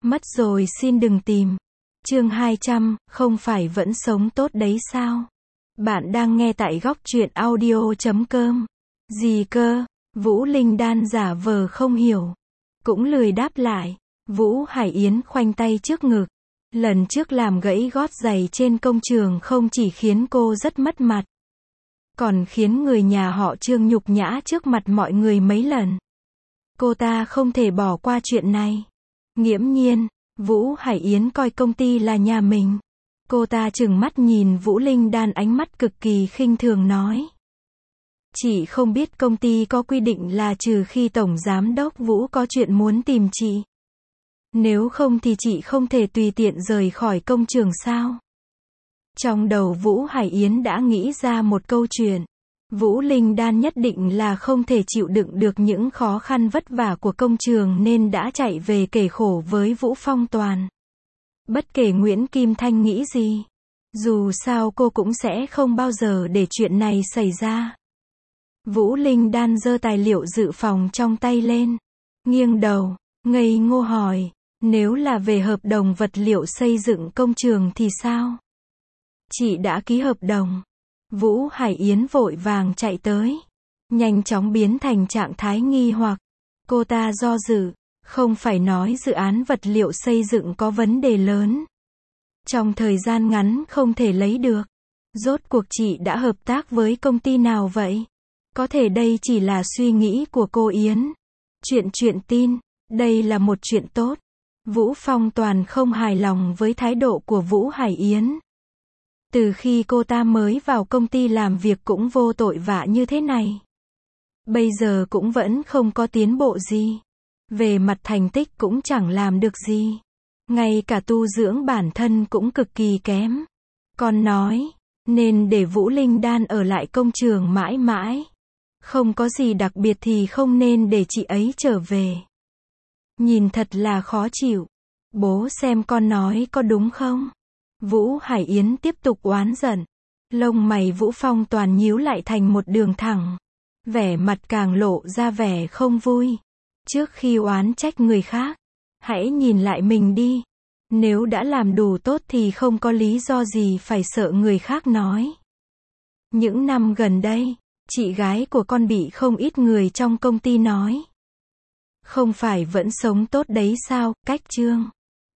Mất rồi xin đừng tìm. Chương 200, không phải vẫn sống tốt đấy sao? Bạn đang nghe tại góc truyện audio.com. Gì cơ? Vũ Linh Đan giả vờ không hiểu. Cũng lười đáp lại. Vũ Hải Yến khoanh tay trước ngực. Lần trước làm gãy gót giày trên công trường không chỉ khiến cô rất mất mặt, còn khiến người nhà họ Trương nhục nhã trước mặt mọi người mấy lần. Cô ta không thể bỏ qua chuyện này. Nghiễm nhiên, Vũ Hải Yến coi công ty là nhà mình. Cô ta trừng mắt nhìn Vũ Linh Đan, ánh mắt cực kỳ khinh thường nói. Chị không biết công ty có quy định là trừ khi Tổng Giám đốc Vũ có chuyện muốn tìm chị. Nếu không thì chị không thể tùy tiện rời khỏi công trường sao? Trong đầu Vũ Hải Yến đã nghĩ ra một câu chuyện. Vũ Linh Đan nhất định là không thể chịu đựng được những khó khăn vất vả của công trường nên đã chạy về kể khổ với Vũ Phong Toàn. Bất kể Nguyễn Kim Thanh nghĩ gì, dù sao cô cũng sẽ không bao giờ để chuyện này xảy ra. Vũ Linh Đan giơ tài liệu dự phòng trong tay lên, nghiêng đầu, ngây ngô hỏi, nếu là về hợp đồng vật liệu xây dựng công trường thì sao? Chị đã ký hợp đồng. Vũ Hải Yến vội vàng chạy tới, nhanh chóng biến thành trạng thái nghi hoặc. Cô ta do dự, không phải nói dự án vật liệu xây dựng có vấn đề lớn, trong thời gian ngắn không thể lấy được. Rốt cuộc chị đã hợp tác với công ty nào vậy? Có thể đây chỉ là suy nghĩ của cô Yến. Chuyện tin, đây là một chuyện tốt. Vũ Phong Toàn không hài lòng với thái độ của Vũ Hải Yến. Từ khi cô ta mới vào công ty làm việc cũng vô tội vạ như thế này. Bây giờ cũng vẫn không có tiến bộ gì. Về mặt thành tích cũng chẳng làm được gì. Ngay cả tu dưỡng bản thân cũng cực kỳ kém. Con nói, nên để Vũ Linh Đan ở lại công trường mãi mãi. Không có gì đặc biệt thì không nên để chị ấy trở về. Nhìn thật là khó chịu. Bố xem con nói có đúng không? Vũ Hải Yến tiếp tục oán giận. Lông mày Vũ Phong Toàn nhíu lại thành một đường thẳng. Vẻ mặt càng lộ ra vẻ không vui. Trước khi oán trách người khác, hãy nhìn lại mình đi. Nếu đã làm đủ tốt thì không có lý do gì phải sợ người khác nói. Những năm gần đây, chị gái của con bị không ít người trong công ty nói. Không phải vẫn sống tốt đấy sao, Cách Trương.